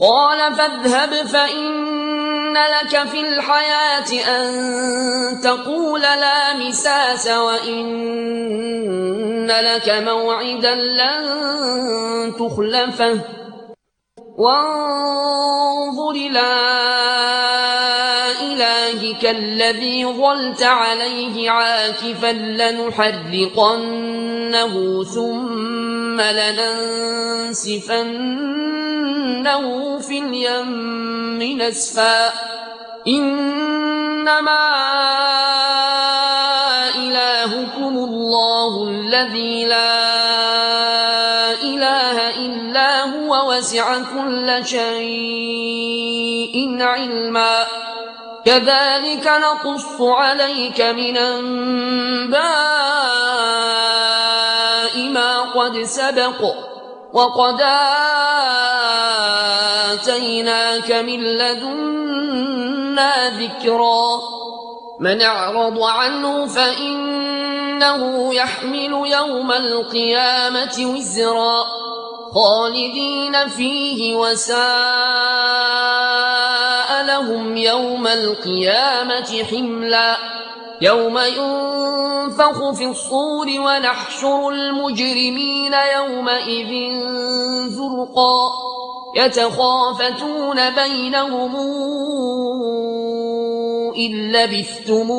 قال فاذهب فإن لك في الحياة أن تقول لا مساس وإن لك موعدا لن تخلفه وانظر إلى إلهك الذي ظلت عليه عاكفا لنحرقنه ثم لننسفنه في اليم نسفا إنما إلهكم الله الذي لا إله إلا هو وسع كل شيء علما كذلك نقص عليك من أنباء ما قد سبق وقد آتيناك من لدنا ذكرا من أعرض عنه فإنه يحمل يوم القيامة وزرا خالدين فيه وساء لهم يوم القيامة حملا يوم ينفخ في الصور ونحشر المجرمين يومئذ زرقا يتخافتون بينهم إن لبثتم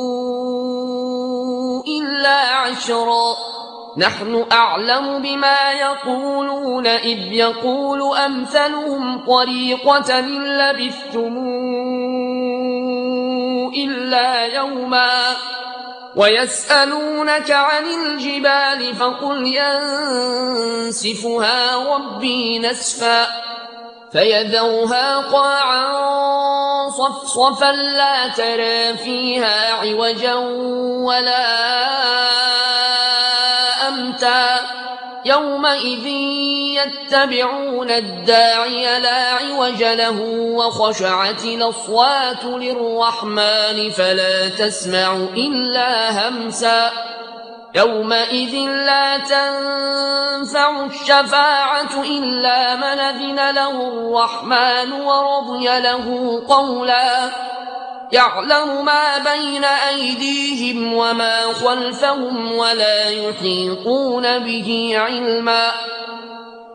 إلا عشرا نحن أعلم بما يقولون إذ يقول أمثلهم طريقة إن لبثتم إلا يوما ويسألونك عن الجبال فقل ينسفها ربي نسفا فيذرها قاعا صفصفا لا ترى فيها عوجا ولا أمتا يومئذ يتبعون الداعي لا عوج له وخشعت الأصوات للرحمن فلا تسمع إلا همسا يومئذ لا تنفع الشفاعة إلا من أذن له الرحمن ورضي له قولا يعلم ما بين أيديهم وما خلفهم ولا يحيطون به علما